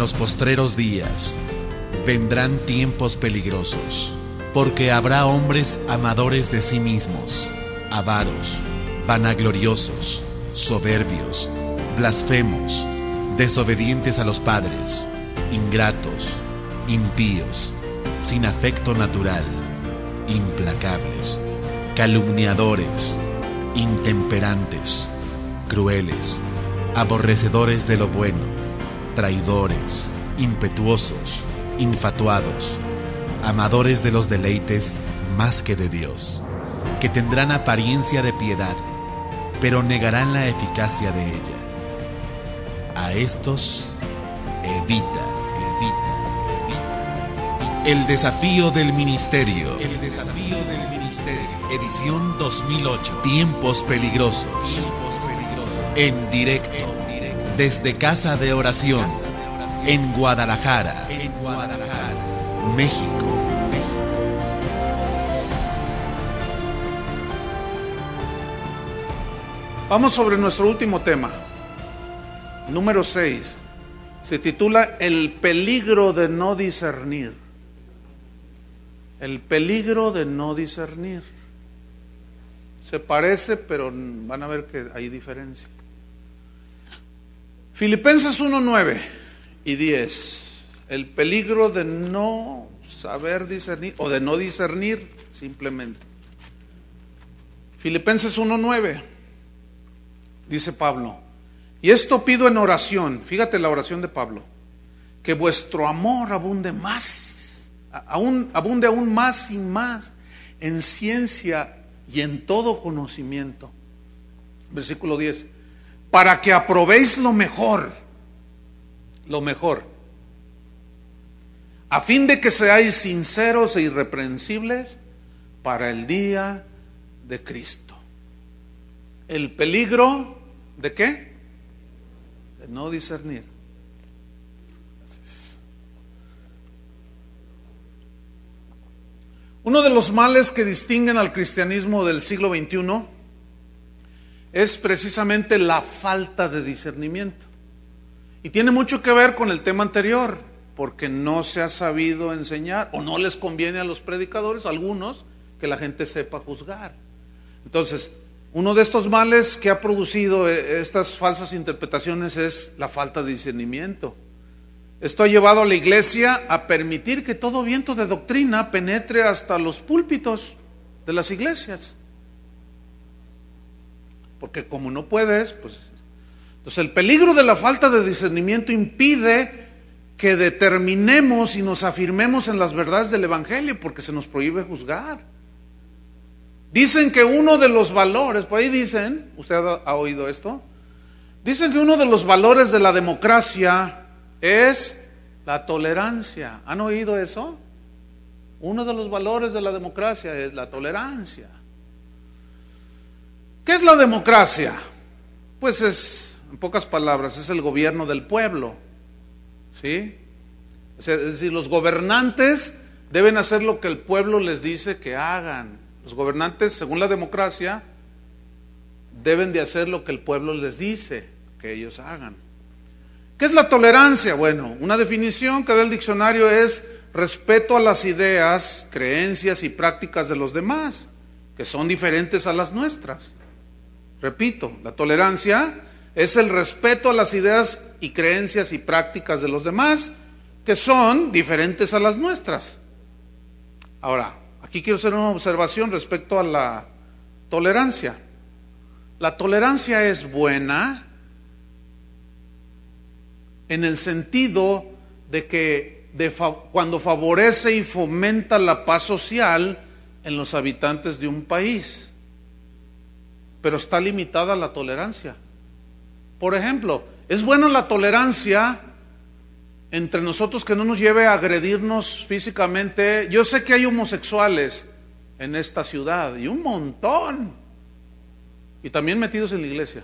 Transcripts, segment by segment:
los postreros días vendrán tiempos peligrosos, porque habrá hombres amadores de sí mismos, avaros, vanagloriosos, soberbios, blasfemos, desobedientes a los padres, ingratos, impíos, sin afecto natural, implacables, calumniadores, intemperantes, crueles, aborrecedores de lo bueno, traidores, impetuosos, infatuados, amadores de los deleites más que de Dios, que tendrán apariencia de piedad, pero negarán la eficacia de ella. A estos evita. El desafío del ministerio. Edición 2008. Tiempos peligrosos. En directo. Desde Casa de Oración. En Guadalajara. México. Vamos sobre nuestro último tema. Número 6. Se titula El peligro de no discernir. El peligro de no discernir. Se parece, pero van a ver que hay diferencia. Filipenses 1:9 y 10. El peligro de no saber discernir o de no discernir simplemente. Filipenses 1:9. Dice Pablo: y esto pido en oración, fíjate la oración de Pablo, que vuestro amor abunde más, abunde aún más y más en ciencia y en todo conocimiento. Versículo 10, para que aprobéis lo mejor, a fin de que seáis sinceros e irreprensibles para el día de Cristo. El peligro ¿de qué? De no discernir. Uno de los males que distinguen al cristianismo del siglo XXI es precisamente la falta de discernimiento. Y tiene mucho que ver con el tema anterior, porque no se ha sabido enseñar, o no les conviene a los predicadores, algunos, que la gente sepa juzgar. Entonces, uno de estos males que ha producido estas falsas interpretaciones es la falta de discernimiento. Esto ha llevado a la iglesia a permitir que todo viento de doctrina penetre hasta los púlpitos de las iglesias. Porque como no puedes, pues... Entonces el peligro de la falta de discernimiento impide que determinemos y nos afirmemos en las verdades del evangelio, porque se nos prohíbe juzgar. Dicen que uno de los valores, por ahí dicen, ¿usted ha oído esto? Dicen que uno de los valores de la democracia es la tolerancia. ¿Han oído eso? Uno de los valores de la democracia es la tolerancia. ¿Qué es la democracia? Pues es, en pocas palabras, es el gobierno del pueblo, ¿sí? Es decir, los gobernantes deben hacer lo que el pueblo les dice que hagan. Los gobernantes, según la democracia, deben de hacer lo que el pueblo les dice que ellos hagan. ¿Qué es la tolerancia? Bueno, una definición que da el diccionario es respeto a las ideas, creencias y prácticas de los demás, que son diferentes a las nuestras. Repito, la tolerancia es el respeto a las ideas y creencias y prácticas de los demás, que son diferentes a las nuestras. Ahora, aquí quiero hacer una observación respecto a la tolerancia. La tolerancia es buena en el sentido de que cuando favorece y fomenta la paz social en los habitantes de un país, pero está limitada la tolerancia. Por ejemplo, es buena la tolerancia entre nosotros que no nos lleve a agredirnos físicamente. Yo sé que hay homosexuales en esta ciudad, y un montón, y también metidos en la iglesia.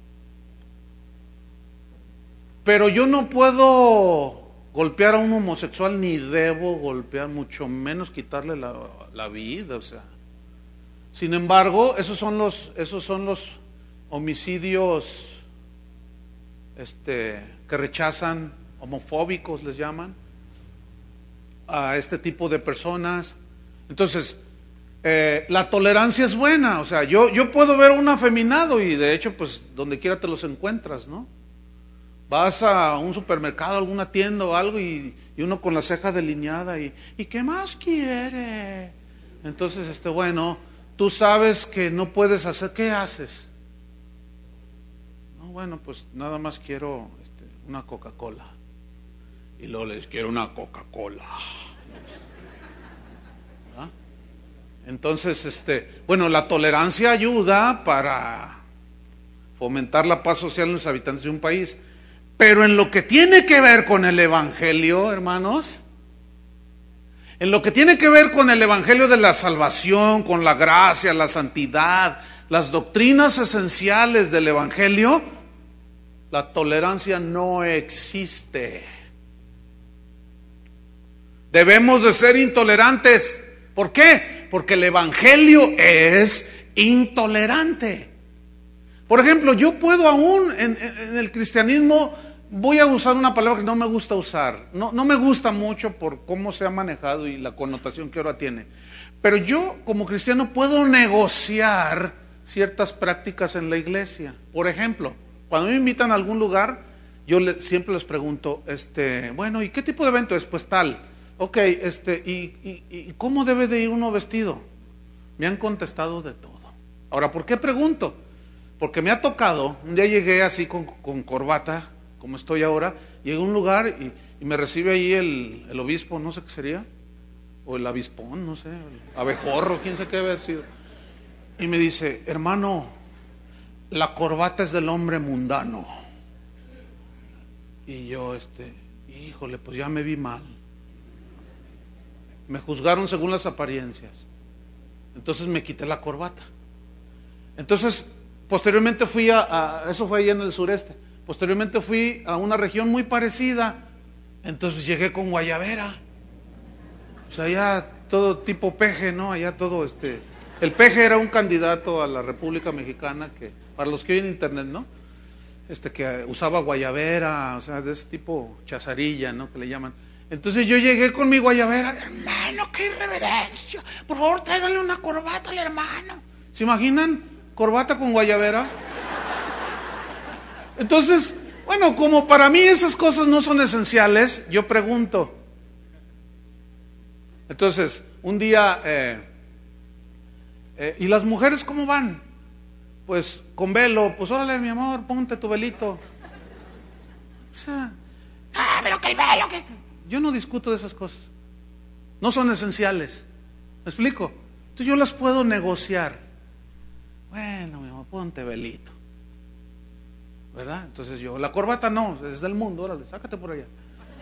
Pero yo no puedo golpear a un homosexual, ni debo golpear, mucho menos quitarle la vida, o sea. Sin embargo, esos son los homicidios que rechazan homofóbicos les llaman, a este tipo de personas. Entonces, la tolerancia es buena. O sea, yo puedo ver un afeminado y de hecho, pues, donde quiera te los encuentras, ¿no? Vas a un supermercado, alguna tienda o algo y uno con la ceja delineada y ¿qué más quiere? Entonces, bueno, tú sabes que no puedes hacer, ¿qué haces? No, bueno, pues nada más quiero una Coca-Cola. Y luego les quiero una Coca-Cola. ¿Ah? Entonces, bueno, la tolerancia ayuda para fomentar la paz social en los habitantes de un país. Pero en lo que tiene que ver con el Evangelio, hermanos, en lo que tiene que ver con el Evangelio de la salvación, con la gracia, la santidad, las doctrinas esenciales del Evangelio, la tolerancia no existe. Debemos de ser intolerantes. ¿Por qué? Porque el Evangelio es intolerante. Por ejemplo, yo puedo aún en el cristianismo, voy a usar una palabra que no me gusta usar, no me gusta mucho por cómo se ha manejado y la connotación que ahora tiene, pero yo como cristiano puedo negociar ciertas prácticas en la iglesia. Por ejemplo, cuando me invitan a algún lugar, yo siempre les pregunto, bueno, ¿y qué tipo de evento es? Pues tal. Ok, ¿y cómo debe de ir uno vestido? Me han contestado de todo. Ahora, ¿por qué pregunto? Porque me ha tocado, un día llegué así con corbata, como estoy ahora, llegué a un lugar y me recibe ahí el obispo, no sé qué sería, o el abispón, no sé, el abejorro, quién sabe qué haber sido. Y me dice, hermano, la corbata es del hombre mundano. Y yo, híjole, pues ya me vi mal. Me juzgaron según las apariencias. Entonces me quité la corbata. Entonces, posteriormente fui eso fue allá en el sureste. Posteriormente fui a una región muy parecida. Entonces llegué con guayabera. O sea, ya todo tipo peje, ¿no? Allá todo el peje era un candidato a la República Mexicana que, para los que oyen internet, ¿no? Que usaba guayabera, o sea, de ese tipo chazarilla, ¿no? Que le llaman. Entonces yo llegué con mi guayabera, hermano, qué irreverencia, por favor tráiganle una corbata al hermano. ¿Se imaginan? Corbata con guayabera. Entonces, bueno, como para mí esas cosas no son esenciales, yo pregunto. Entonces, un día, ¿y las mujeres cómo van? Pues con velo. Pues órale, mi amor, ponte tu velito. O sea, pero que el velo, que... Yo no discuto de esas cosas. No son esenciales. ¿Me explico? Entonces yo las puedo negociar. Bueno, mi amor, ponte velito. ¿Verdad? Entonces yo, la corbata no, es del mundo, órale, sácate por allá.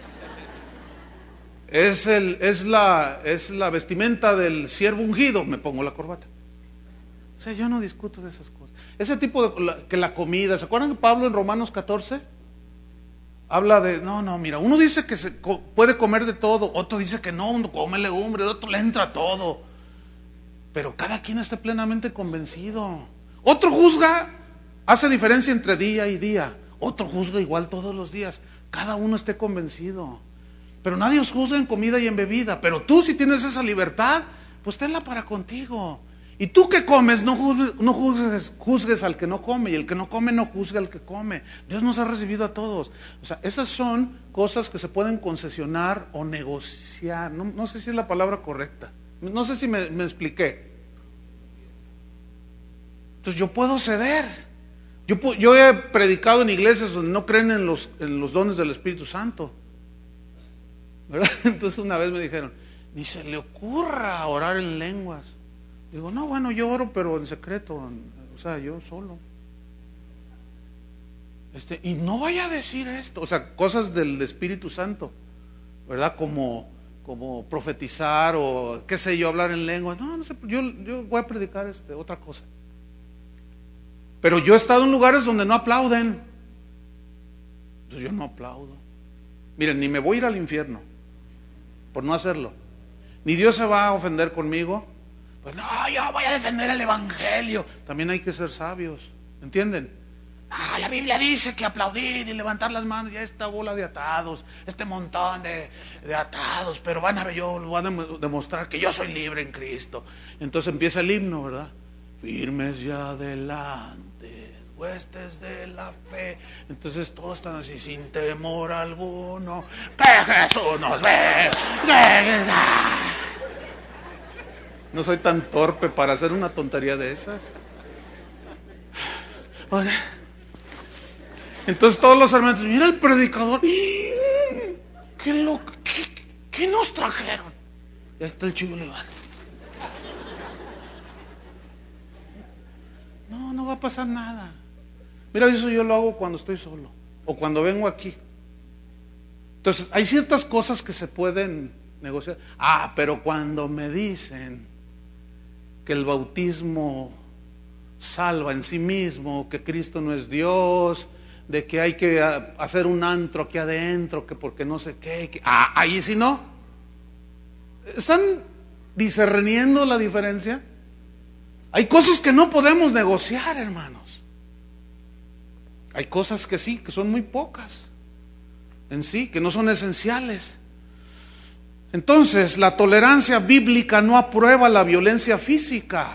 Es la vestimenta del siervo ungido, me pongo la corbata. O sea, yo no discuto de esas cosas. Ese tipo que la comida, ¿se acuerdan de Pablo en Romanos 14? Habla de, no, mira, uno dice que se puede comer de todo, otro dice que no, uno come legumbre, otro le entra todo. Pero cada quien esté plenamente convencido. Otro juzga, hace diferencia entre día y día. Otro juzga igual todos los días. Cada uno esté convencido. Pero nadie os juzga en comida y en bebida. Pero tú, si tienes esa libertad, pues tenla para contigo. Y tú que comes, no juzgues al que no come, y el que no come no juzgue al que come. Dios nos ha recibido a todos. O sea, esas son cosas que se pueden concesionar o negociar. No sé si es la palabra correcta. No sé si me expliqué. Entonces yo puedo ceder. Yo he predicado en iglesias donde no creen en los dones del Espíritu Santo, ¿verdad? Entonces una vez me dijeron, ni se le ocurra orar en lenguas. Digo, no, bueno, yo oro, pero en secreto, o sea, yo solo. Y no vaya a decir esto, o sea, cosas del Espíritu Santo, ¿verdad? Como profetizar o qué sé yo, hablar en lengua. No sé, yo voy a predicar otra cosa. Pero yo he estado en lugares donde no aplauden. Entonces yo no aplaudo. Miren, ni me voy a ir al infierno por no hacerlo. Ni Dios se va a ofender conmigo. Pues no, yo voy a defender el Evangelio. También hay que ser sabios, ¿entienden? La Biblia dice que aplaudir y levantar las manos, ya esta bola de atados, este montón de atados, pero yo voy a demostrar que yo soy libre en Cristo. Entonces empieza el himno, ¿verdad? Firmes ya adelante, huestes de la fe. Entonces todos están así, sin temor alguno, que Jesús nos ve. No soy tan torpe para hacer una tontería de esas. Entonces todos los hermanos, mira el predicador, ¿qué nos trajeron? Y ahí está el chivo legal. No va a pasar nada. Mira, eso yo lo hago cuando estoy solo o cuando vengo aquí. Entonces hay ciertas cosas que se pueden negociar. Pero cuando me dicen que el bautismo salva en sí mismo, que Cristo no es Dios, de que hay que hacer un antro aquí adentro, que porque no sé qué, ahí sí no. ¿Están discerniendo la diferencia? Hay cosas que no podemos negociar, hermanos. Hay cosas que sí, que son muy pocas en sí, que no son esenciales. Entonces, la tolerancia bíblica no aprueba la violencia física.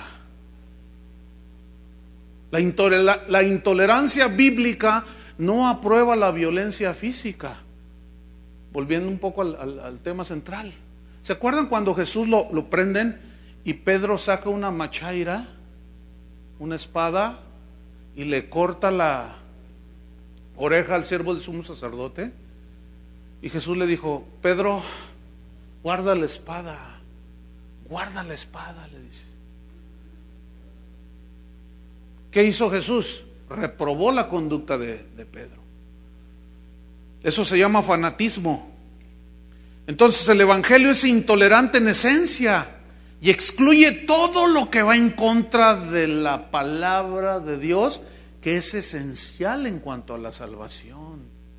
La intolerancia bíblica no aprueba la violencia física. Volviendo un poco al tema central. ¿Se acuerdan cuando Jesús lo prenden y Pedro saca una machaira, una espada, y le corta la oreja al siervo del sumo sacerdote? Y Jesús le dijo: Pedro, guarda la espada, le dice. ¿Qué hizo Jesús? Reprobó la conducta de Pedro. Eso se llama fanatismo. Entonces el evangelio es intolerante en esencia y excluye todo lo que va en contra de la palabra de Dios, que es esencial en cuanto a la salvación.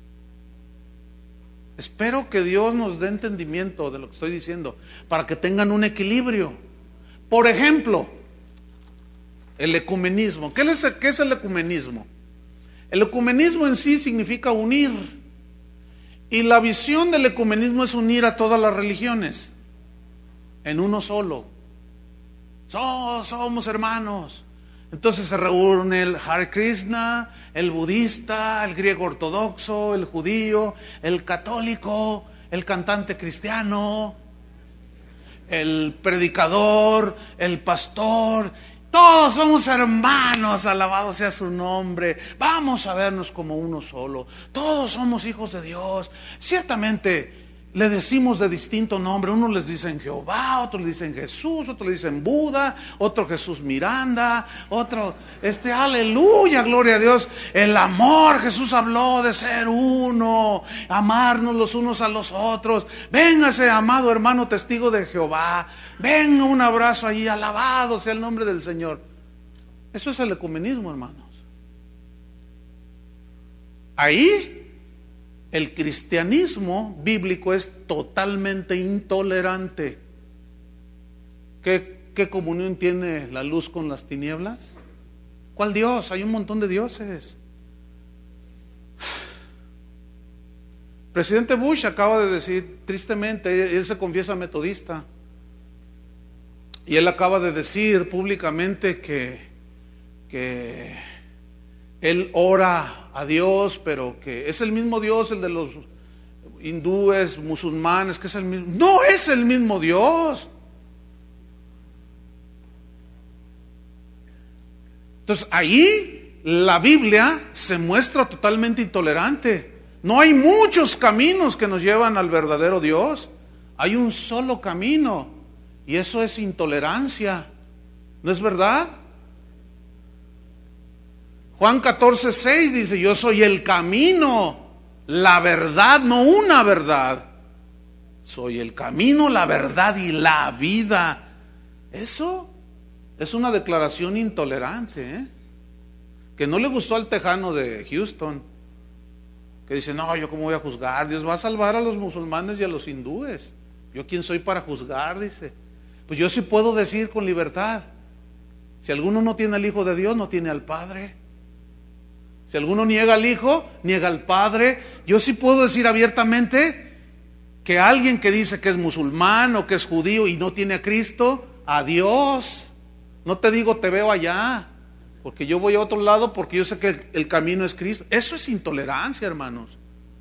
Espero que Dios nos dé entendimiento de lo que estoy diciendo, para que tengan un equilibrio. Por ejemplo, el ecumenismo. ¿Qué es el ecumenismo? El ecumenismo en sí significa unir. Y la visión del ecumenismo es unir a todas las religiones en uno solo. Somos hermanos. Entonces se reúne el Hare Krishna, el budista, el griego ortodoxo, el judío, el católico, el cantante cristiano, el predicador, el pastor. Todos somos hermanos, alabado sea su nombre. Vamos a vernos como uno solo. Todos somos hijos de Dios. Ciertamente le decimos de distinto nombre. Unos les dicen Jehová, otros le dicen Jesús, otros le dicen Buda, otro Jesús Miranda, otro aleluya, gloria a Dios. El amor, Jesús habló de ser uno, amarnos los unos a los otros. Véngase, amado hermano testigo de Jehová. Venga, un abrazo allí, alabado sea el nombre del Señor. Eso es el ecumenismo, hermanos. Ahí el cristianismo bíblico es totalmente intolerante. ¿Qué comunión tiene la luz con las tinieblas? ¿Cuál Dios? Hay un montón de dioses. Presidente Bush acaba de decir, tristemente, él se confiesa metodista, y él acaba de decir públicamente que él ora a Dios, pero que es el mismo Dios, el de los hindúes, musulmanes, que es el mismo. No es el mismo Dios. Entonces ahí la Biblia se muestra totalmente intolerante. No hay muchos caminos que nos llevan al verdadero Dios. Hay un solo camino, y eso es intolerancia. ¿No es verdad? Juan 14:6 dice: yo soy el camino, la verdad, no una verdad. Soy el camino, la verdad y la vida. Eso es una declaración intolerante, que no le gustó al tejano de Houston, que dice: no, yo cómo voy a juzgar, Dios va a salvar a los musulmanes y a los hindúes. ¿Yo quién soy para juzgar? Dice. Pues yo sí puedo decir con libertad: si alguno no tiene al Hijo de Dios, no tiene al Padre. Si Si alguno niega al Hijo, niega al Padre. Yo sí puedo decir abiertamente que alguien que dice que es musulmán o que es judío y no tiene a Cristo, adiós. No te digo te veo allá, porque yo voy a otro lado porque yo sé que el camino es Cristo. Eso es intolerancia, hermanos.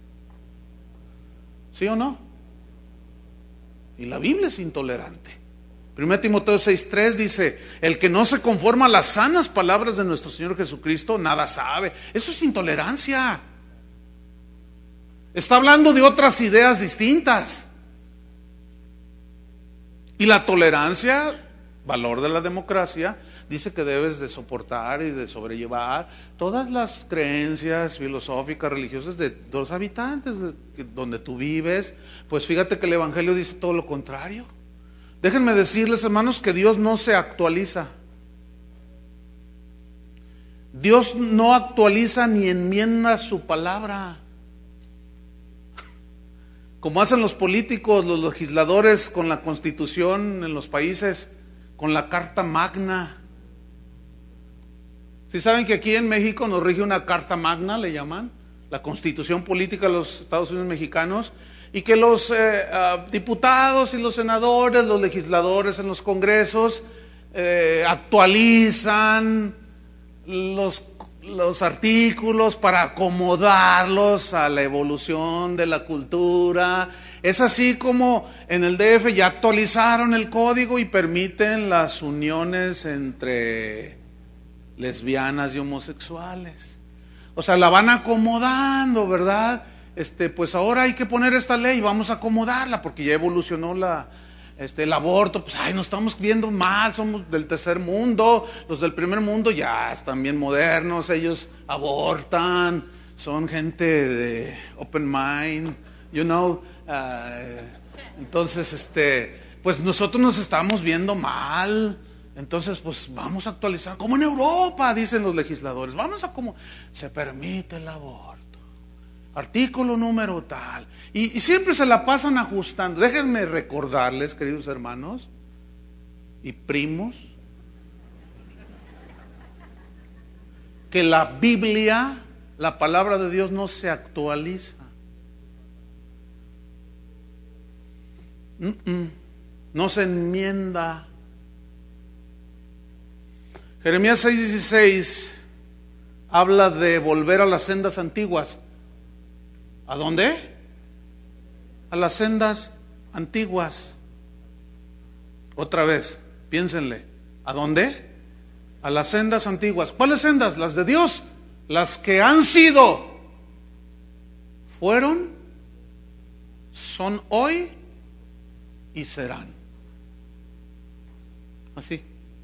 ¿Sí o no? Y la Biblia es intolerante. 1 Timoteo 6:3 dice: el que no se conforma a las sanas palabras de nuestro Señor Jesucristo, nada sabe. Eso es intolerancia. Está hablando de otras ideas distintas. Y la tolerancia, valor de la democracia, dice que debes de soportar y de sobrellevar todas las creencias filosóficas, religiosas de los habitantes donde tú vives. Pues fíjate que el Evangelio dice todo lo contrario. Déjenme decirles, hermanos, que Dios no se actualiza. Dios no actualiza ni enmienda su palabra, como hacen los políticos, los legisladores con la Constitución en los países, con la Carta Magna. ¿Sí saben que aquí en México nos rige una Carta Magna, le llaman? La Constitución Política de los Estados Unidos Mexicanos, y que los diputados y los senadores, los legisladores en los congresos actualizan los artículos para acomodarlos a la evolución de la cultura. Es así como en el DF ya actualizaron el código y permiten las uniones entre lesbianas y homosexuales. O sea, la van acomodando, ¿verdad? Pues ahora hay que poner esta ley, vamos a acomodarla porque ya evolucionó el aborto. Pues nos estamos viendo mal, somos del tercer mundo, los del primer mundo ya están bien modernos, ellos abortan, son gente de open mind, entonces pues nosotros nos estamos viendo mal. Entonces pues vamos a actualizar, como en Europa dicen los legisladores, se permite el aborto, artículo número tal, y siempre se la pasan ajustando. Déjenme recordarles, queridos hermanos y primos, que la Biblia, la palabra de Dios, no se actualiza. No se enmienda. Jeremías 6:16 habla de volver a las sendas antiguas. ¿A dónde? A las sendas antiguas. Otra vez, piénsenle. ¿A dónde? A las sendas antiguas. ¿Cuáles sendas? Las de Dios. Las que han sido, fueron, son hoy y serán. Así.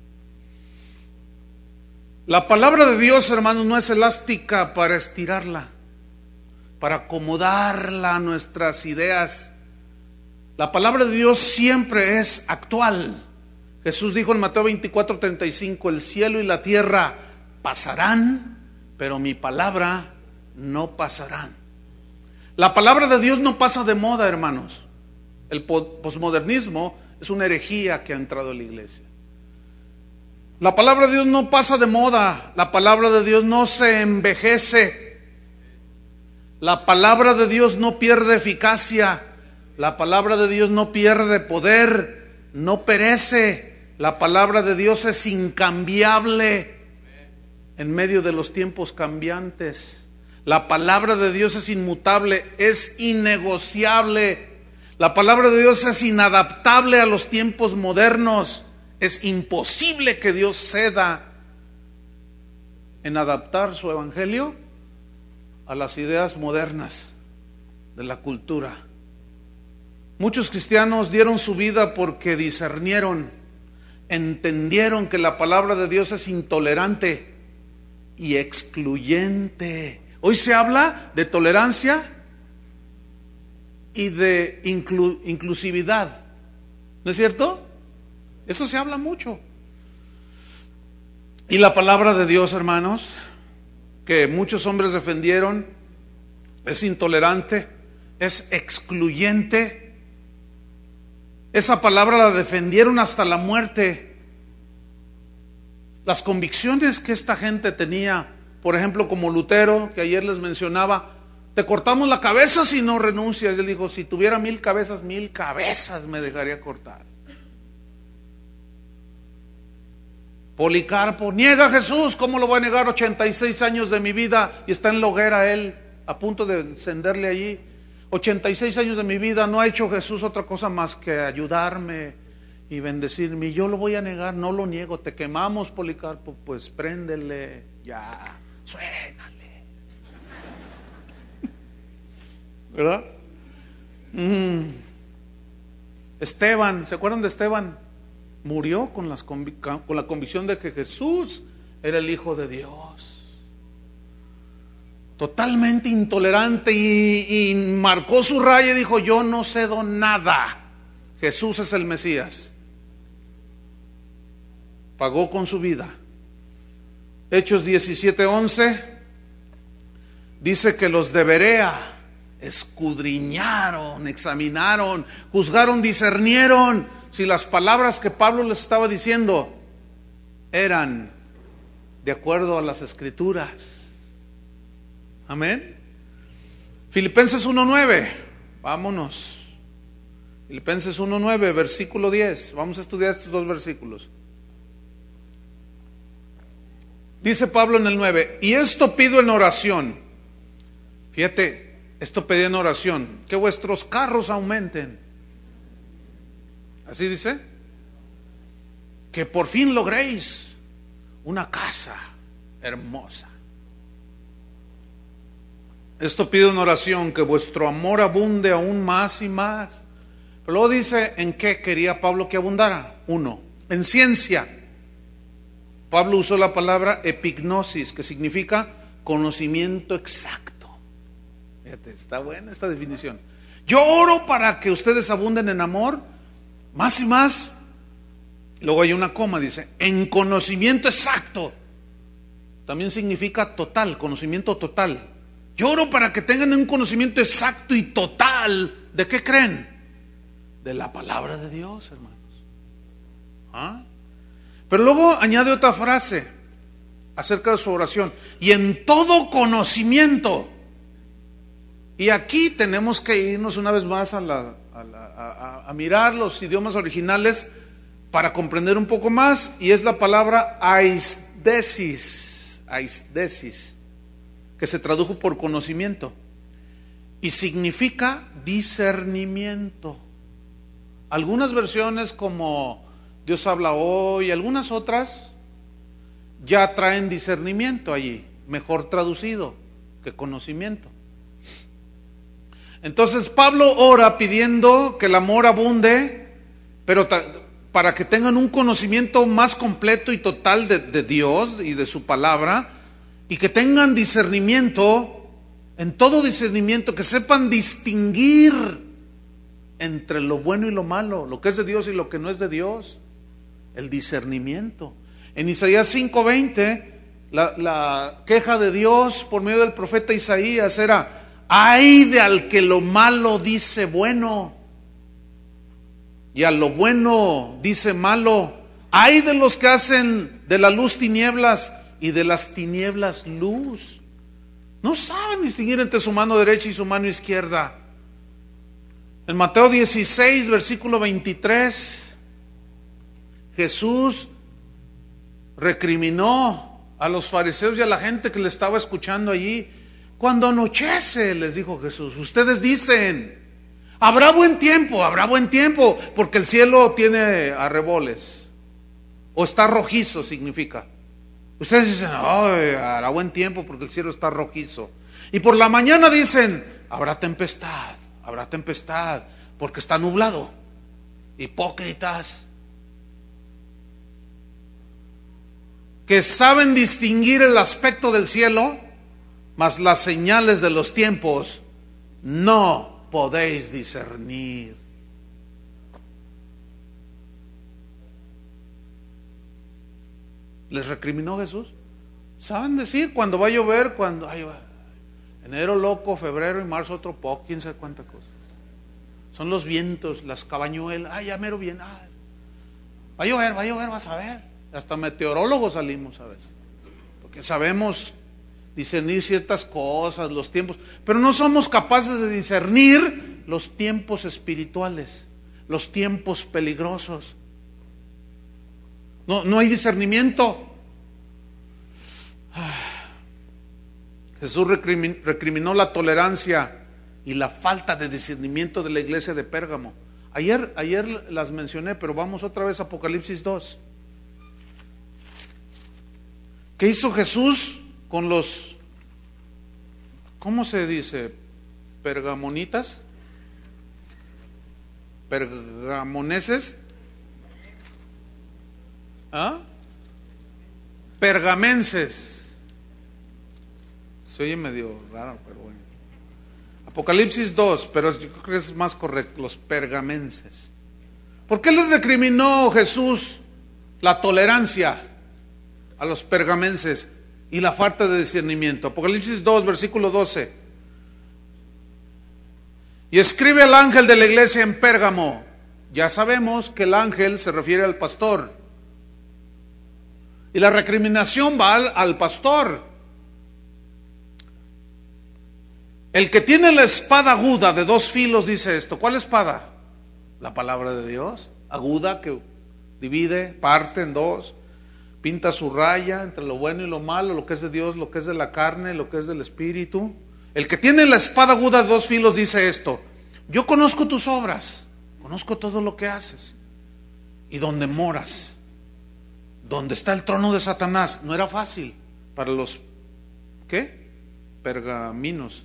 La palabra de Dios, hermanos, no es elástica para estirarla, para acomodarla a nuestras ideas. La palabra de Dios siempre es actual. Jesús dijo en Mateo 24:35: el cielo y la tierra pasarán, pero mi palabra no pasarán. La palabra de Dios no pasa de moda, hermanos. El posmodernismo es una herejía que ha entrado en la iglesia. La palabra de Dios no pasa de moda. La palabra de Dios no se envejece. La palabra de Dios no pierde eficacia. La palabra de Dios no pierde poder, no perece. La palabra de Dios es incambiable en medio de los tiempos cambiantes. La palabra de Dios es inmutable, es innegociable. La palabra de Dios es inadaptable a los tiempos modernos. Es imposible que Dios ceda en adaptar su evangelio a las ideas modernas de la cultura. Muchos cristianos dieron su vida porque discernieron, entendieron que la palabra de Dios es intolerante y excluyente. Hoy se habla de tolerancia y de inclusividad, ¿no es cierto? Eso se habla mucho. Y la palabra de Dios, hermanos, que muchos hombres defendieron, es intolerante, es excluyente. Esa palabra la defendieron hasta la muerte. Las convicciones que esta gente tenía por ejemplo, como Lutero, que ayer les mencionaba, te cortamos la cabeza si no renuncias. Él dijo, si tuviera 1000 cabezas, 1000 cabezas me dejaría cortar. Policarpo, niega a Jesús, ¿cómo lo voy a negar? 86 años de mi vida y está en la hoguera él, a punto de encenderle allí. 86 años de mi vida, no ha hecho Jesús otra cosa más que ayudarme y bendecirme. Y yo lo voy a negar, no lo niego. Te quemamos, Policarpo, pues préndele, ya, suénale. ¿Verdad? Esteban, ¿se acuerdan de Esteban? Murió con la convicción de que Jesús era el Hijo de Dios. Totalmente intolerante y marcó su raya y dijo, yo no cedo nada. Jesús es el Mesías. Pagó con su vida. Hechos 17:11 dice que los de Berea escudriñaron, examinaron, juzgaron, discernieron si las palabras que Pablo les estaba diciendo eran de acuerdo a las Escrituras. Amén. Filipenses 1:9, vámonos. Filipenses 1:9, versículo 10. Vamos a estudiar estos dos versículos. Dice Pablo en el 9, y esto pido en oración. Fíjate, esto pedí en oración, que vuestros carros aumenten. Así dice, que por fin logréis una casa hermosa. Esto pido en oración, que vuestro amor abunde aún más y más. Pero luego dice, ¿en qué quería Pablo que abundara? 1, en ciencia. Pablo usó la palabra epignosis, que significa conocimiento exacto. Fíjate, está buena esta definición. Yo oro para que ustedes abunden en amor, más y más. Luego hay una coma, dice, en conocimiento exacto. También significa total, conocimiento total. Yo oro para que tengan un conocimiento exacto y total. ¿De qué creen? De la palabra de Dios, hermanos. ¿Ah? Pero luego añade otra frase acerca de su oración. Y en todo conocimiento. Y aquí tenemos que irnos una vez más a mirar los idiomas originales para comprender un poco más. Y es la palabra aisdesis, que se tradujo por conocimiento. Y significa discernimiento. Algunas versiones como Dios habla hoy, algunas otras ya traen discernimiento allí, mejor traducido que conocimiento. Entonces Pablo ora pidiendo que el amor abunde, pero para que tengan un conocimiento más completo y total de Dios y de su palabra, y que tengan discernimiento, en todo discernimiento, que sepan distinguir entre lo bueno y lo malo, lo que es de Dios y lo que no es de Dios. El discernimiento. En Isaías 5:20, la queja de Dios por medio del profeta Isaías era: ay de al que lo malo dice bueno y a lo bueno dice malo. Ay de los que hacen de la luz tinieblas y de las tinieblas luz. No saben distinguir entre su mano derecha y su mano izquierda. En Mateo 16, versículo 23, Jesús recriminó a los fariseos y a la gente que le estaba escuchando allí. Cuando anochece, les dijo Jesús, ustedes dicen, habrá buen tiempo, porque el cielo tiene arreboles, o está rojizo significa. Ustedes dicen, hará buen tiempo porque el cielo está rojizo. Y por la mañana dicen, habrá tempestad, porque está nublado. Hipócritas, que saben distinguir el aspecto del cielo, mas las señales de los tiempos no podéis discernir. ¿Les recriminó Jesús? ¿Saben decir cuando va a llover? Cuando enero loco, febrero y marzo otro poco, quién sabe cuántas cosas. Son los vientos, las cabañuelas, ya mero bien, va a llover, vas a ver. Hasta meteorólogos salimos a veces, porque sabemos discernir ciertas cosas, los tiempos, pero no somos capaces de discernir los tiempos espirituales, los tiempos peligrosos. No hay discernimiento. Jesús recriminó la tolerancia y la falta de discernimiento de la iglesia de Pérgamo. Ayer las mencioné, pero vamos otra vez a Apocalipsis 2. ¿Qué hizo Jesús con los, ¿cómo se dice? ¿Pergamonitas? ¿Pergamoneses? ¿Ah? Pergamenses. Se oye medio raro, pero bueno. Apocalipsis 2, pero yo creo que es más correcto, los pergamenses. ¿Por qué les recriminó Jesús la tolerancia a los pergamenses y la falta de discernimiento? Apocalipsis 2, versículo 12. Y escribe al ángel de la iglesia en Pérgamo. Ya sabemos que el ángel se refiere al pastor. Y la recriminación va al pastor. El que tiene la espada aguda de 2 filos dice esto. ¿Cuál espada? La palabra de Dios, aguda, que divide, parte en 2, pinta su raya entre lo bueno y lo malo, lo que es de Dios, lo que es de la carne, lo que es del espíritu. El que tiene la espada aguda de 2 filos dice esto: yo conozco tus obras, conozco todo lo que haces y donde moras, donde está el trono de Satanás. No era fácil para los, ¿qué? Pergaminos.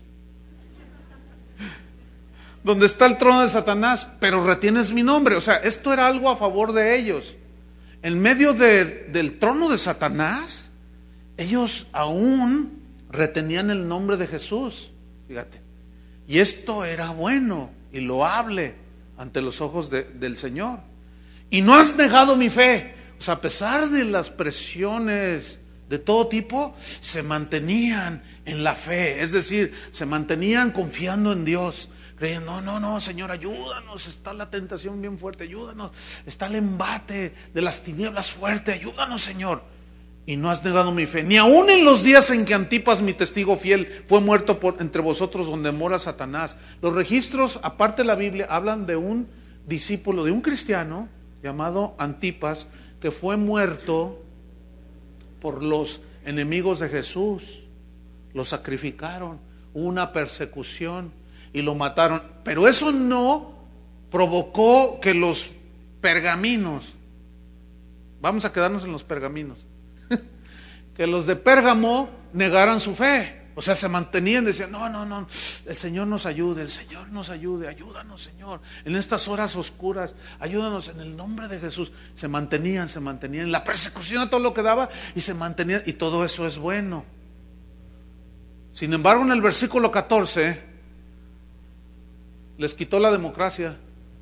Donde está el trono de Satanás, pero retienes mi nombre. O sea, esto era algo a favor de ellos. En medio del trono de Satanás, ellos aún retenían el nombre de Jesús. Fíjate. Y esto era bueno y loable ante los ojos del Señor. Y no has negado mi fe. O sea, a pesar de las presiones de todo tipo, se mantenían en la fe. Es decir, se mantenían confiando en Dios. Creyendo, no, Señor, ayúdanos, está la tentación bien fuerte, ayúdanos, está el embate de las tinieblas fuerte, ayúdanos, Señor. Y no has negado mi fe, ni aun en los días en que Antipas, mi testigo fiel, fue muerto entre vosotros donde mora Satanás. Los registros, aparte de la Biblia, hablan de un discípulo, de un cristiano llamado Antipas, que fue muerto por los enemigos de Jesús. Lo sacrificaron, hubo una persecución y lo mataron. Pero eso no provocó que los pergaminos, vamos a quedarnos en los pergaminos, que los de Pérgamo negaran su fe. O sea, se mantenían, decían, no, el Señor nos ayude, ayúdanos, Señor, en estas horas oscuras, ayúdanos en el nombre de Jesús. Se mantenían, en la persecución a todo lo que daba, y se mantenían, y todo eso es bueno. Sin embargo, en el versículo 14, les quitó la democracia.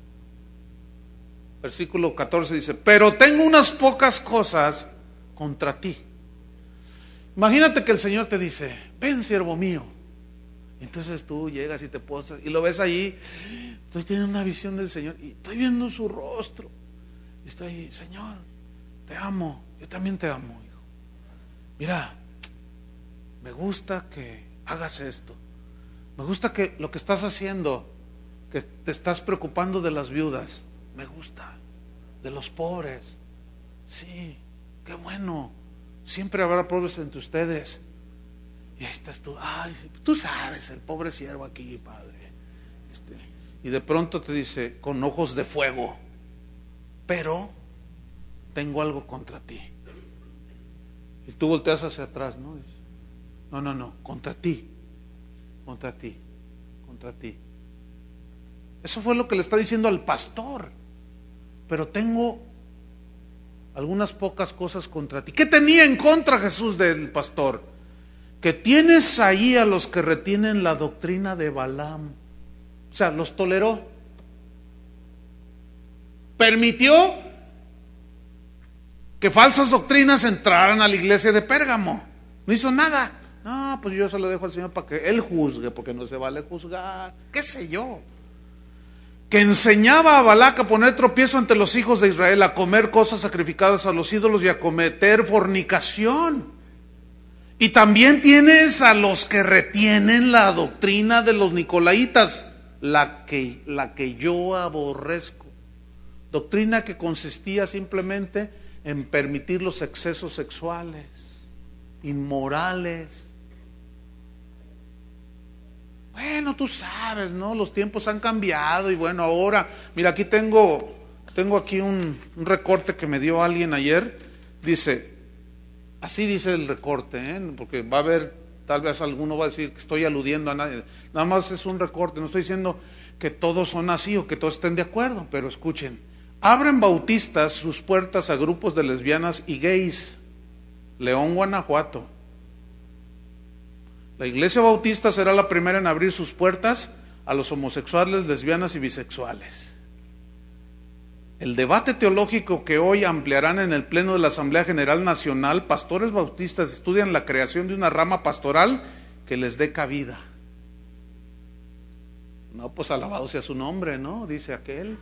Versículo 14 dice: pero tengo unas pocas cosas contra ti. Imagínate que el Señor te dice: ven, siervo mío. Entonces tú llegas y te postras y lo ves ahí. Estoy teniendo una visión del Señor y estoy viendo su rostro. Y estoy: Señor, te amo. Yo también te amo, hijo. Mira, me gusta que hagas esto. Me gusta que lo que estás haciendo, que te estás preocupando de las viudas. Me gusta. De los pobres. Sí, qué bueno. Siempre habrá pobres entre ustedes. Y ahí estás tú: ay, tú sabes, el pobre siervo aquí, padre. Y de pronto te dice, con ojos de fuego: pero tengo algo contra ti. Y tú volteas hacia atrás, ¿no? No, contra ti. Eso fue lo que le está diciendo al pastor. Pero tengo algunas pocas cosas contra ti. ¿Qué tenía en contra Jesús del pastor? Que tienes ahí a los que retienen la doctrina de Balaam. O sea, los toleró. Permitió que falsas doctrinas entraran a la iglesia de Pérgamo. No hizo nada. No, pues yo se lo dejo al Señor para que Él juzgue, porque no se vale juzgar. ¿Qué sé yo? Que enseñaba a Balac a poner tropiezo ante los hijos de Israel, a comer cosas sacrificadas a los ídolos y a cometer fornicación. Y también tienes a los que retienen la doctrina de los nicolaitas, la que yo aborrezco. Doctrina que consistía simplemente en permitir los excesos sexuales, inmorales. Bueno, tú sabes, ¿no? Los tiempos han cambiado y bueno, ahora, mira, aquí tengo aquí un recorte que me dio alguien ayer. Dice, así dice el recorte, porque va a haber, tal vez alguno va a decir que estoy aludiendo a nadie. Nada más es un recorte, no estoy diciendo que todos son así o que todos estén de acuerdo, pero escuchen. Abren bautistas sus puertas a grupos de lesbianas y gays. León, Guanajuato. La iglesia bautista será la primera en abrir sus puertas a los homosexuales, lesbianas y bisexuales. El debate teológico que hoy ampliarán en el Pleno de la Asamblea General Nacional, pastores bautistas estudian la creación de una rama pastoral que les dé cabida. No, pues alabado sea su nombre, ¿no? Dice aquel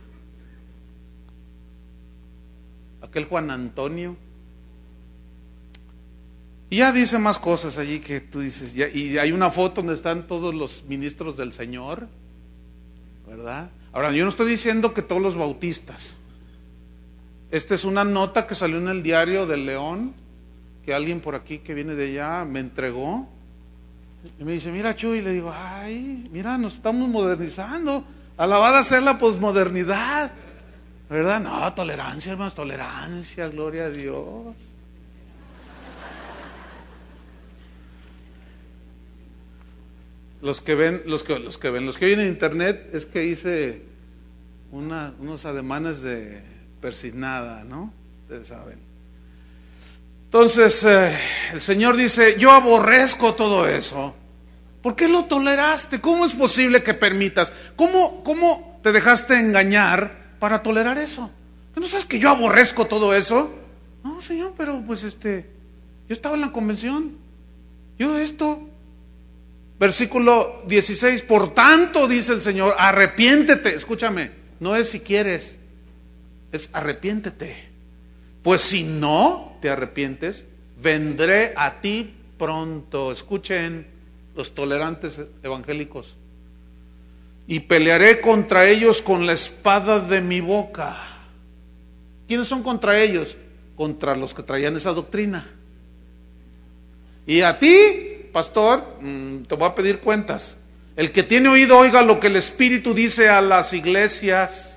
Juan Antonio. Y ya dice más cosas allí que tú dices, y hay una foto donde están todos los ministros del Señor, ¿verdad? Ahora, yo no estoy diciendo que todos los bautistas. Esta es una nota que salió en el Diario del León, que alguien por aquí que viene de allá me entregó. Y me dice, mira Chuy, y le digo, ay, mira, nos estamos modernizando. Alabada sea la posmodernidad, ¿verdad? No, tolerancia, hermanos, tolerancia, gloria a Dios. Los que vienen en internet, es que hice unos ademanes de persignada, ¿no? Ustedes saben. Entonces, el Señor dice, yo aborrezco todo eso. ¿Por qué lo toleraste? ¿Cómo es posible que permitas? ¿Cómo te dejaste engañar para tolerar eso? ¿No sabes que yo aborrezco todo eso? No, Señor, pero pues yo estaba en la convención. Versículo 16, por tanto, dice el Señor, arrepiéntete. Escúchame, no es si quieres, es arrepiéntete. Pues si no te arrepientes, vendré a ti pronto. Escuchen los tolerantes evangélicos. Y pelearé contra ellos con la espada de mi boca. ¿Quiénes son contra ellos? Contra los que traían esa doctrina. Y a ti, pastor, te voy a pedir cuentas. El que tiene oído, oiga lo que el Espíritu dice a las iglesias.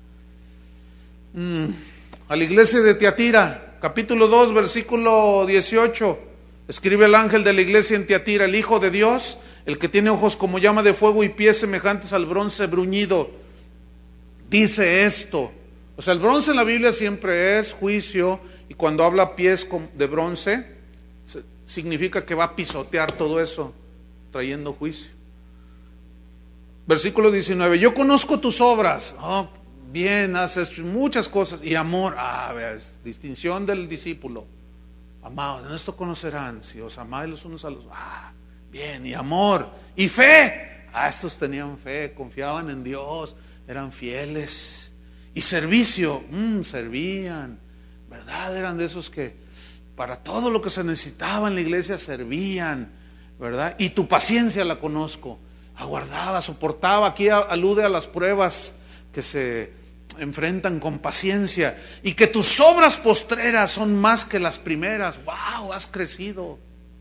A la iglesia de Tiatira, capítulo 2, versículo 18. Escribe el ángel de la iglesia en Tiatira, el Hijo de Dios, el que tiene ojos como llama de fuego y pies semejantes al bronce bruñido, dice esto. O sea, el bronce en la Biblia siempre es juicio, y cuando habla pies de bronce, significa que va a pisotear todo eso, trayendo juicio. Versículo 19, yo conozco tus obras. Oh, bien, haces muchas cosas. Y amor, ves, distinción del discípulo. Amados, en esto conocerán, si os amáis los unos a los otros. Bien, y amor, y fe. Estos tenían fe, confiaban en Dios, eran fieles. Y servicio, servían, ¿verdad? Eran de esos que para todo lo que se necesitaba en la iglesia servían, ¿verdad? Y tu paciencia la conozco. Aguardaba, soportaba. Aquí alude a las pruebas que se enfrentan con paciencia. Y que tus obras postreras son más que las primeras. ¡Wow! Has crecido.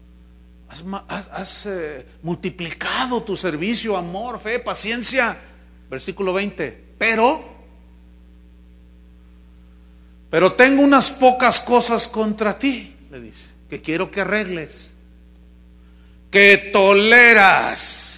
Has multiplicado tu servicio, amor, fe, paciencia. Versículo 20. Pero tengo unas pocas cosas contra ti, le dice, que quiero que arregles. Que toleras.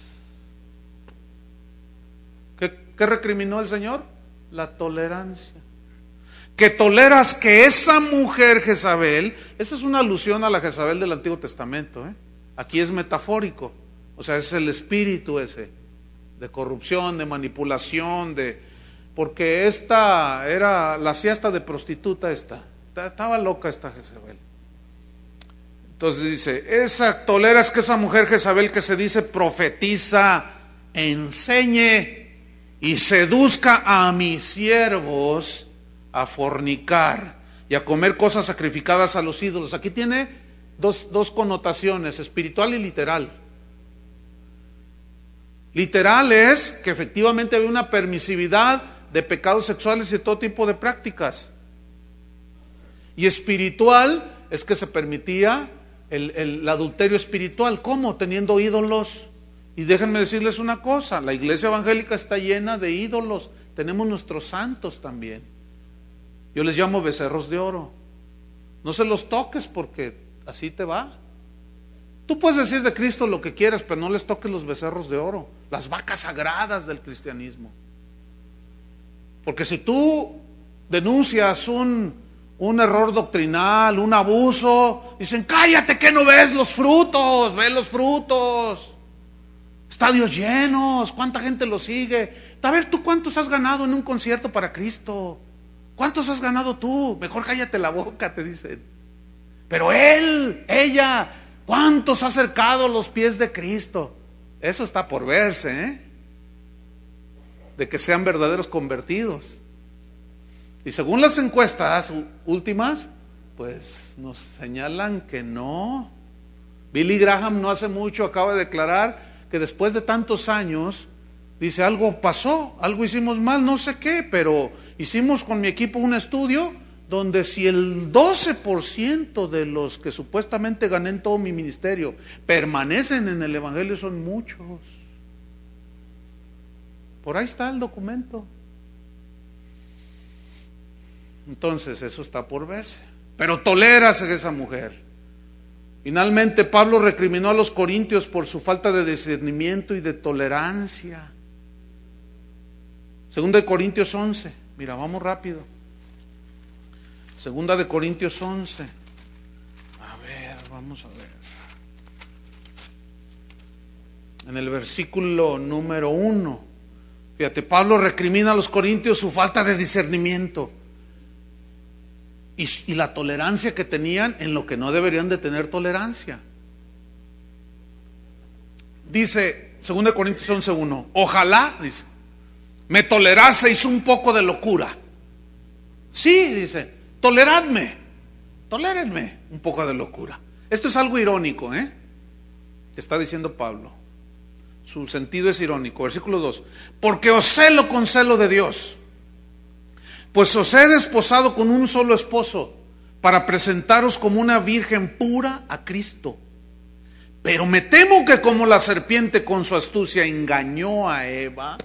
¿Qué recriminó el Señor? La tolerancia. Que toleras que esa mujer Jezabel, esa es una alusión a la Jezabel del Antiguo Testamento, Aquí es metafórico, o sea, es el espíritu ese, de corrupción, de manipulación, porque esta era la siesta de prostituta, estaba loca esta Jezabel. Entonces dice, toleras que esa mujer Jezabel que se dice profetiza, enseñe y seduzca a mis siervos a fornicar y a comer cosas sacrificadas a los ídolos. Aquí tiene dos connotaciones, espiritual y literal. Literal es que efectivamente había una permisividad de pecados sexuales y de todo tipo de prácticas. Y espiritual es que se permitía el adulterio espiritual. ¿Cómo? Teniendo ídolos. Y déjenme decirles una cosa, la iglesia evangélica está llena de ídolos. Tenemos nuestros santos también. Yo les llamo becerros de oro. No se los toques porque así te va. Tú puedes decir de Cristo lo que quieras, pero no les toques los becerros de oro, las vacas sagradas del cristianismo. Porque si tú denuncias un error doctrinal, un abuso, dicen, cállate que no ves los frutos, ve los frutos. Estadios llenos, ¿cuánta gente lo sigue? A ver, ¿tú cuántos has ganado en un concierto para Cristo? ¿Cuántos has ganado tú? Mejor cállate la boca, te dicen. Pero él, ella, ¿cuántos ha acercado a los pies de Cristo? Eso está por verse, de que sean verdaderos convertidos. Y según las encuestas últimas, pues nos señalan que no. Billy Graham no hace mucho acaba de declarar que después de tantos años, dice, algo pasó, algo hicimos mal, no sé qué, pero hicimos con mi equipo un estudio donde si el 12% de los que supuestamente gané en todo mi ministerio permanecen en el Evangelio, son muchos. Por ahí está el documento. Entonces eso está por verse. Pero tolérase esa mujer. Finalmente Pablo recriminó a los corintios por su falta de discernimiento y de tolerancia. Segunda de Corintios 11. Mira, vamos rápido. Segunda de Corintios 11. A ver, vamos a ver. En el versículo número 1. Fíjate, Pablo recrimina a los corintios su falta de discernimiento y la tolerancia que tenían en lo que no deberían de tener tolerancia. Dice 2 Corintios 11:1, ojalá, dice, me toleraseis un poco de locura. Sí, dice, tolérenme un poco de locura. Esto es algo irónico, que está diciendo Pablo. Su sentido es irónico. Versículo 2, porque os celo con celo de Dios, pues os he desposado con un solo esposo, para presentaros como una virgen pura a Cristo. Pero me temo que como la serpiente con su astucia engañó a Eva,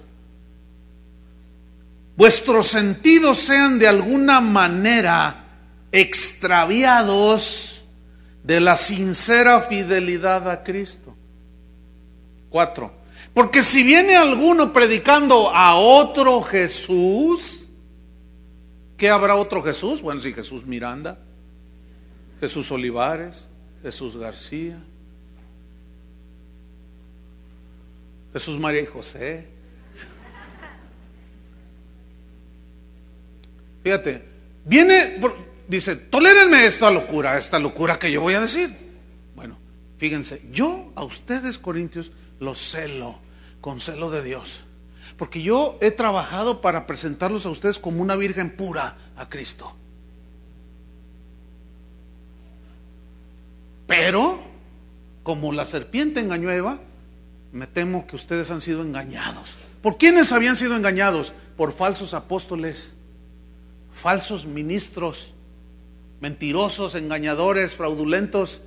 vuestros sentidos sean de alguna manera extraviados de la sincera fidelidad a Cristo. 4. Porque si viene alguno predicando a otro Jesús, ¿qué habrá otro Jesús? Bueno, sí, Jesús Miranda, Jesús Olivares, Jesús García, Jesús María y José. Fíjate, dice, tolérenme esta locura que yo voy a decir. Bueno, fíjense, yo a ustedes, corintios, los celo con celo de Dios, porque yo he trabajado para presentarlos a ustedes como una virgen pura a Cristo. Pero, como la serpiente engañó a Eva, me temo que ustedes han sido engañados. ¿Por quiénes habían sido engañados? Por falsos apóstoles, falsos ministros, mentirosos, engañadores, fraudulentos,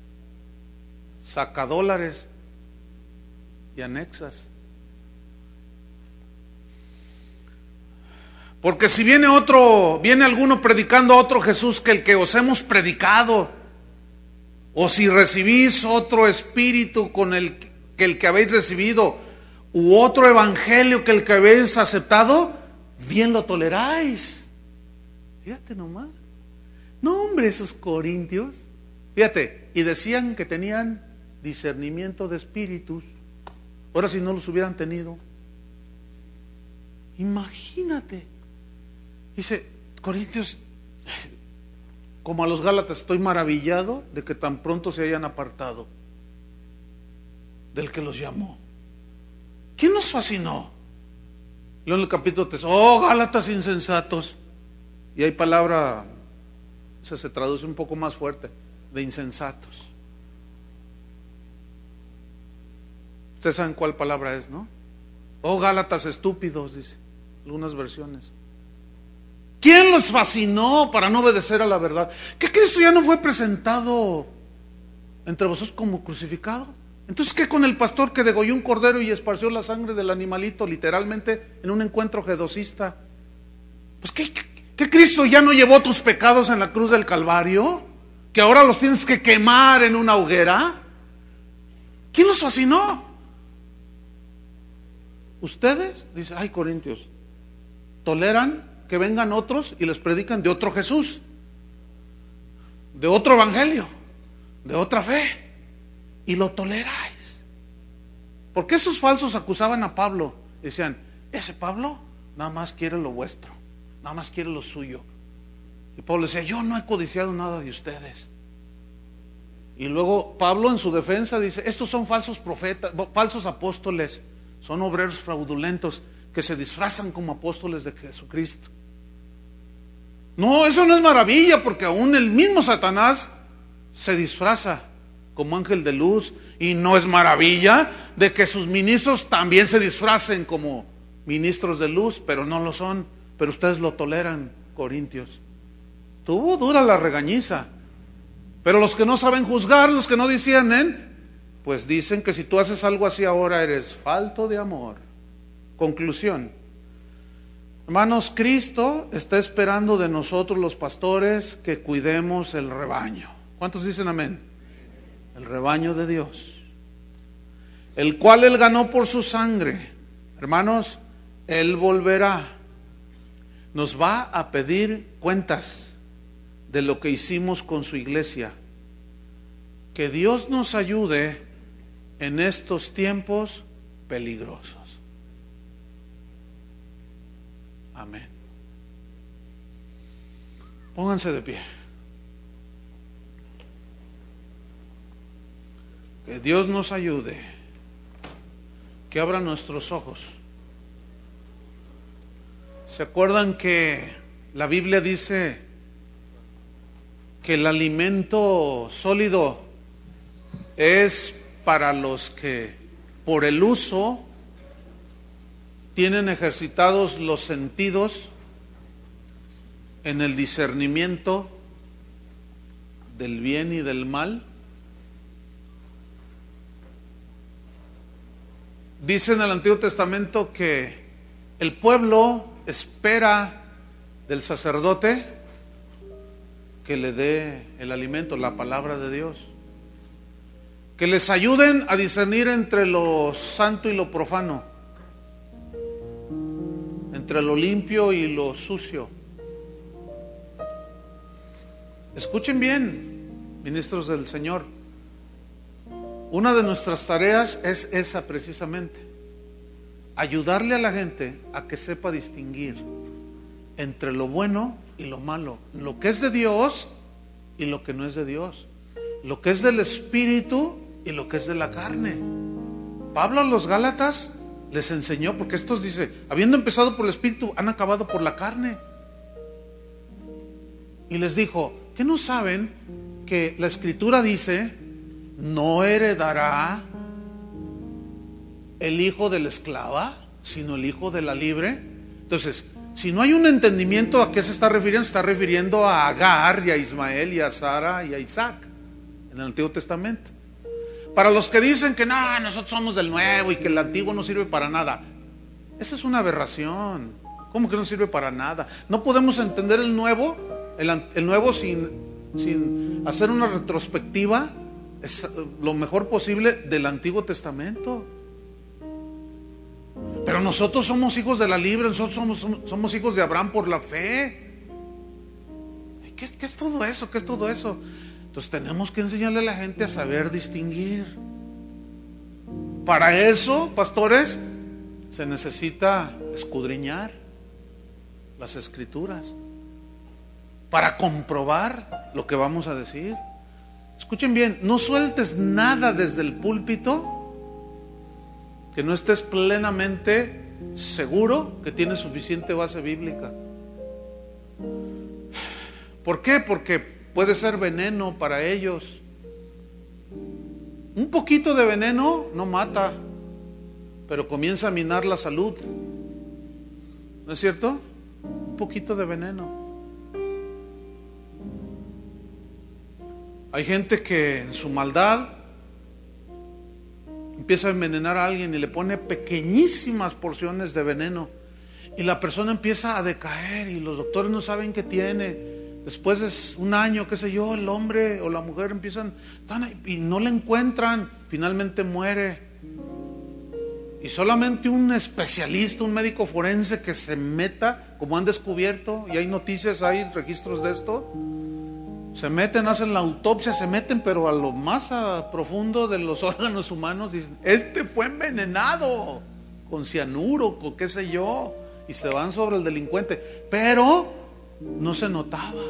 sacadólares y anexas. Porque si viene alguno predicando a otro Jesús que el que os hemos predicado, o si recibís otro espíritu con el que habéis recibido, u otro evangelio que el que habéis aceptado, bien lo toleráis. Fíjate nomás. No, hombre, esos corintios, fíjate, y decían que tenían discernimiento de espíritus. Ahora si no los hubieran tenido, imagínate. Dice, corintios, como a los Gálatas, estoy maravillado de que tan pronto se hayan apartado del que los llamó. ¿Quién nos fascinó? Leo en el capítulo 3, oh Gálatas insensatos. Y hay palabra, se traduce un poco más fuerte. de insensatos. Ustedes saben cuál palabra es, ¿no? Oh, Gálatas estúpidos, dice algunas versiones. ¿Quién los fascinó para no obedecer a la verdad? ¿Que Cristo ya no fue presentado entre vosotros como crucificado? Entonces, ¿qué con el pastor que degolló un cordero y esparció la sangre del animalito literalmente en un encuentro gedocista? Pues ¿qué Cristo ya no llevó tus pecados en la cruz del Calvario? ¿Que ahora los tienes que quemar en una hoguera? ¿Quién los fascinó? Ustedes, dice, ay, Corintios, toleran que vengan otros y les predican de otro Jesús, de otro evangelio, de otra fe, y lo toleráis. Porque esos falsos acusaban a Pablo, decían, ese Pablo nada más quiere lo vuestro, nada más quiere lo suyo. Y Pablo decía, yo no he codiciado nada de ustedes. Y luego Pablo en su defensa dice, estos son falsos profetas, falsos apóstoles, son obreros fraudulentos que se disfrazan como apóstoles de Jesucristo. No, eso no es maravilla, porque aún el mismo Satanás se disfraza como ángel de luz, y no es maravilla de que sus ministros también se disfracen como ministros de luz, pero no lo son. Pero ustedes lo toleran, Corintios. Tuvo dura la regañiza, pero los que no saben juzgar, los que no disciernen, pues dicen que si tú haces algo así ahora eres falto de amor. Conclusión. Hermanos, Cristo está esperando de nosotros los pastores que cuidemos el rebaño. ¿Cuántos dicen amén? El rebaño de Dios, el cual Él ganó por su sangre. Hermanos, Él volverá. Nos va a pedir cuentas de lo que hicimos con su iglesia. Que Dios nos ayude en estos tiempos peligrosos. Amén. Pónganse de pie. Que Dios nos ayude, que abra nuestros ojos. ¿Se acuerdan que la Biblia dice que el alimento sólido es para los que por el uso tienen ejercitados los sentidos en el discernimiento del bien y del mal? Dice en el Antiguo Testamento que el pueblo espera del sacerdote que le dé el alimento, la palabra de Dios, que les ayuden a discernir entre lo santo y lo profano, entre lo limpio y lo sucio. Escuchen bien, ministros del Señor. Una de nuestras tareas es esa precisamente, ayudarle a la gente a que sepa distinguir entre lo bueno y lo malo, lo que es de Dios y lo que no es de Dios, lo que es del Espíritu y lo que es de la carne. Pablo a los Gálatas les enseñó, porque estos dice, habiendo empezado por el Espíritu, han acabado por la carne. Y les dijo, ¿qué no saben que la Escritura dice, no heredará el hijo de la esclava, sino el hijo de la libre? Entonces, si no hay un entendimiento, ¿a qué se está refiriendo? Se está refiriendo a Agar y a Ismael y a Sara y a Isaac en el Antiguo Testamento. Para los que dicen que no, nosotros somos del nuevo y que el antiguo no sirve para nada, esa es una aberración. ¿Cómo que no sirve para nada? No podemos entender el nuevo sin hacer una retrospectiva es lo mejor posible del Antiguo Testamento. Pero nosotros somos hijos de la libre, nosotros somos hijos de Abraham por la fe. ¿Qué es todo eso? ¿Qué es todo eso? Entonces tenemos que enseñarle a la gente a saber distinguir. Para eso, pastores, se necesita escudriñar las Escrituras para comprobar lo que vamos a decir. Escuchen bien, no sueltes nada desde el púlpito que no estés plenamente seguro que tiene suficiente base bíblica. ¿Por qué? Porque puede ser veneno para ellos. Un poquito de veneno no mata, pero comienza a minar la salud. ¿No es cierto? Un poquito de veneno. Hay gente que en su maldad empieza a envenenar a alguien y le pone pequeñísimas porciones de veneno, y la persona empieza a decaer y los doctores no saben qué tiene. Después de un año, qué sé yo, el hombre o la mujer empiezan y no le encuentran, finalmente muere. Y solamente un especialista, un médico forense que se meta, como han descubierto, y hay noticias, hay registros de esto, se meten, hacen la autopsia, se meten, pero a lo más profundo de los órganos humanos, dicen, este fue envenenado con cianuro, con qué sé yo, y se van sobre el delincuente, pero no se notaba.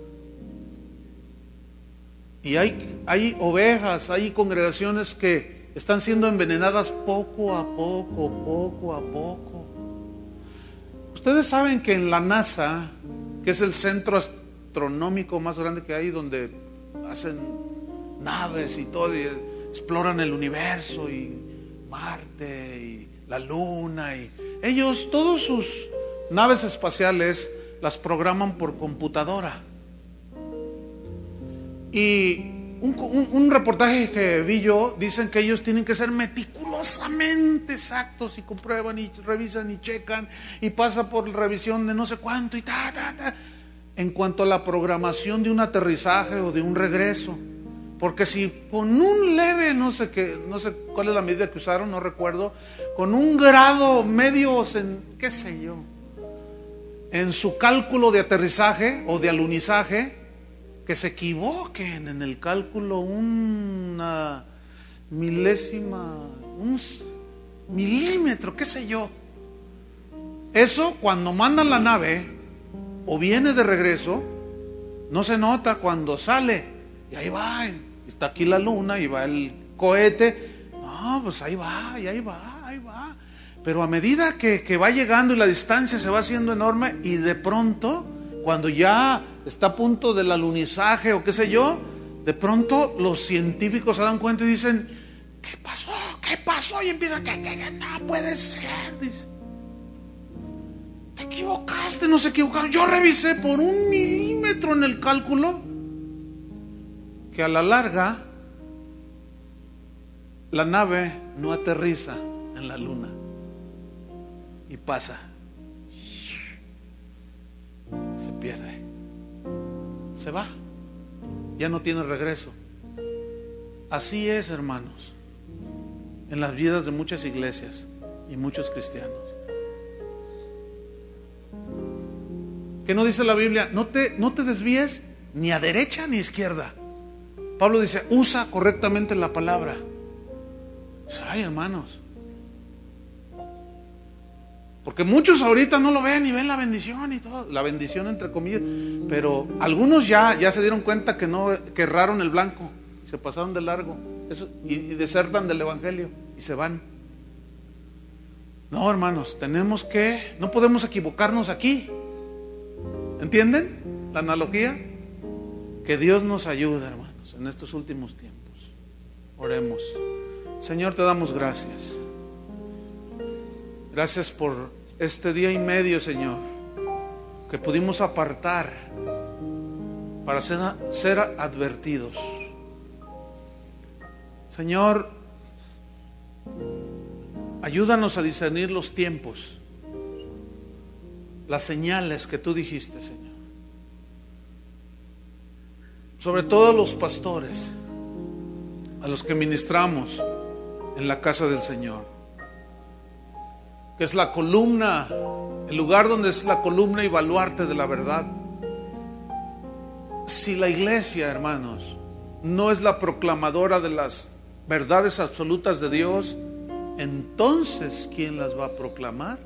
Y hay ovejas, hay congregaciones que están siendo envenenadas poco a poco. Ustedes saben que en la NASA, que es el centro astronómico más grande que hay, donde hacen naves y todo, y exploran el universo y Marte y la Luna, y ellos, todas sus naves espaciales las programan por computadora. Y un reportaje que vi yo, dicen que ellos tienen que ser meticulosamente exactos, y comprueban y revisan y checan y pasa por revisión de no sé cuánto y en cuanto a la programación de un aterrizaje o de un regreso. Porque si con un leve, no sé cuál es la medida que usaron, no recuerdo, con un grado medio, qué sé yo, en su cálculo de aterrizaje o de alunizaje, que se equivoquen en el cálculo una milésima, un milímetro, qué sé yo, eso cuando mandan la nave o viene de regreso, no se nota cuando sale, y ahí va, está aquí la luna y va el cohete, no, pues ahí va. Pero a medida que va llegando y la distancia se va haciendo enorme, y de pronto, cuando ya está a punto del alunizaje o qué sé yo, de pronto los científicos se dan cuenta y dicen, ¿qué pasó? Y empiezan, no puede ser, dice, te equivocaste, no se equivocaron, yo revisé por un milímetro en el cálculo, que a la larga la nave no aterriza en la luna y pasa, se pierde, se va, ya no tiene regreso. Así es, hermanos, en las vidas de muchas iglesias y muchos cristianos. ¿Qué no dice la Biblia? No te desvíes ni a derecha ni a izquierda. Pablo dice, usa correctamente la palabra. Pues, ay, hermanos, porque muchos ahorita no lo ven y ven la bendición y todo, la bendición entre comillas, pero algunos ya se dieron cuenta que erraron el blanco, se pasaron de largo, eso, y desertan del evangelio y se van. No, hermanos, no podemos equivocarnos aquí. ¿Entienden la analogía? Que Dios nos ayude, hermanos, en estos últimos tiempos. Oremos. Señor, te damos gracias. Gracias por este día y medio, Señor, que pudimos apartar para ser advertidos. Señor, ayúdanos a discernir los tiempos, las señales que tú dijiste, Señor. Sobre todo los pastores, a los que ministramos en la casa del Señor, que es la columna, el lugar donde es la columna y baluarte de la verdad. Si la iglesia, hermanos, no es la proclamadora de las verdades absolutas de Dios, entonces ¿quién las va a proclamar?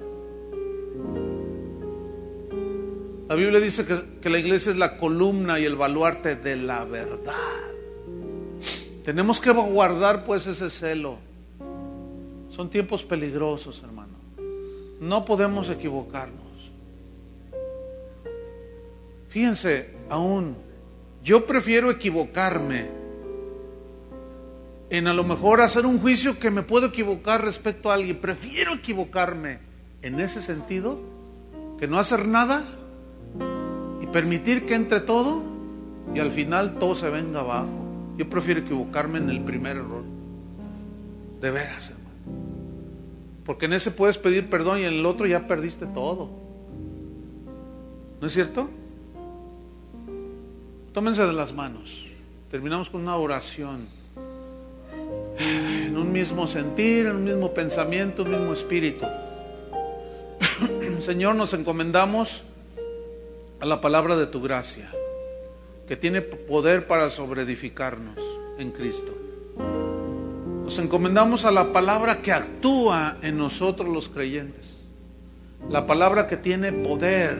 La Biblia dice que la iglesia es la columna y el baluarte de la verdad. Tenemos que guardar pues ese celo. Son tiempos peligrosos, hermano. No podemos equivocarnos. Fíjense, aún Yo prefiero equivocarme en a lo mejor hacer un juicio que me puedo equivocar respecto a alguien. Prefiero equivocarme en ese sentido que no hacer nada y permitir que entre todo y al final todo se venga abajo. Yo prefiero equivocarme en el primer error. De veras, hermano. Porque en ese puedes pedir perdón y en el otro ya perdiste todo. ¿No es cierto? Tómense de las manos. Terminamos con una oración. En un mismo sentir, en un mismo pensamiento, un mismo espíritu. Señor, nos encomendamos a la palabra de tu gracia, que tiene poder para sobreedificarnos en Cristo. Nos encomendamos a la palabra que actúa en nosotros los creyentes, la palabra que tiene poder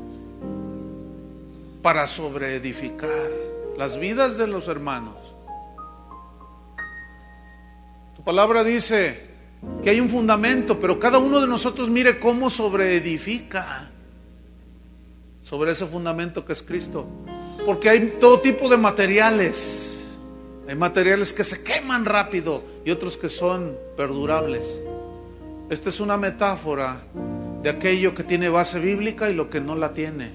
para sobreedificar las vidas de los hermanos. Tu palabra dice que hay un fundamento, pero cada uno de nosotros mire cómo sobreedifica sobre ese fundamento que es Cristo. Porque hay todo tipo de materiales. Hay materiales que se queman rápido y otros que son perdurables. Esta es una metáfora de aquello que tiene base bíblica y lo que no la tiene.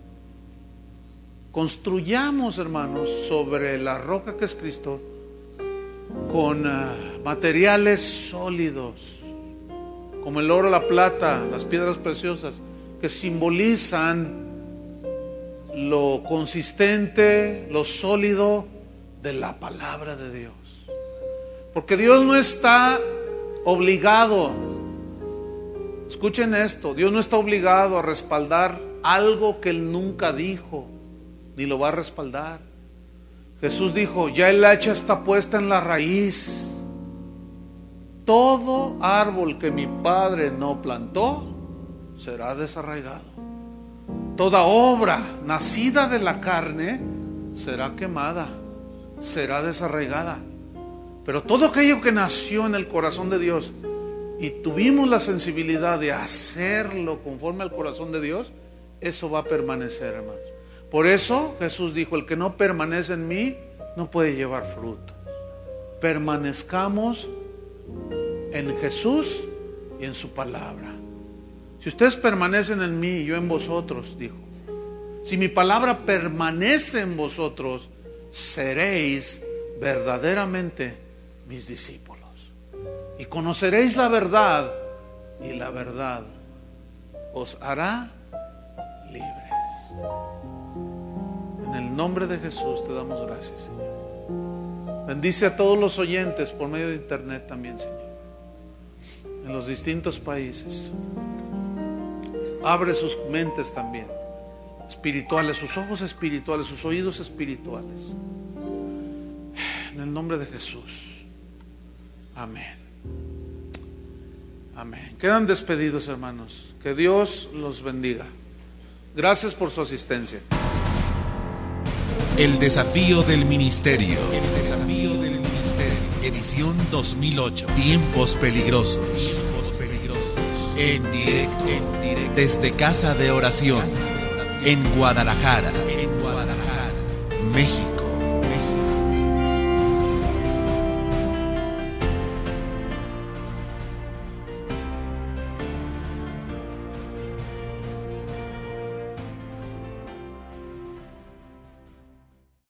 Construyamos, hermanos, sobre la roca que es Cristo, con materiales sólidos, como el oro, la plata, las piedras preciosas, que simbolizan lo consistente, lo sólido de la palabra de Dios. Porque Dios no está obligado, escuchen esto, Dios no está obligado a respaldar algo que Él nunca dijo, ni lo va a respaldar. Jesús dijo, ya el hacha está puesta en la raíz. Todo árbol que mi Padre no plantó será desarraigado. Toda obra nacida de la carne será quemada, será desarraigada. Pero todo aquello que nació en el corazón de Dios y tuvimos la sensibilidad de hacerlo conforme al corazón de Dios, eso va a permanecer, hermanos. Por eso Jesús dijo, el que no permanece en mí no puede llevar fruto. Permanezcamos en Jesús y en su palabra. Si ustedes permanecen en mí y yo en vosotros, dijo, si mi palabra permanece en vosotros, seréis verdaderamente mis discípulos. Y conoceréis la verdad, y la verdad os hará libres. En el nombre de Jesús te damos gracias, Señor. Bendice a todos los oyentes por medio de internet también, Señor, en los distintos países. Abre sus mentes también espirituales, sus ojos espirituales, sus oídos espirituales. En el nombre de Jesús. Amén. Amén. Quedan despedidos, hermanos. Que Dios los bendiga. Gracias por su asistencia. El desafío del ministerio. El desafío del ministerio. Edición 2008. Tiempos peligrosos. En directo. Desde Casa de Oración. En Guadalajara, México.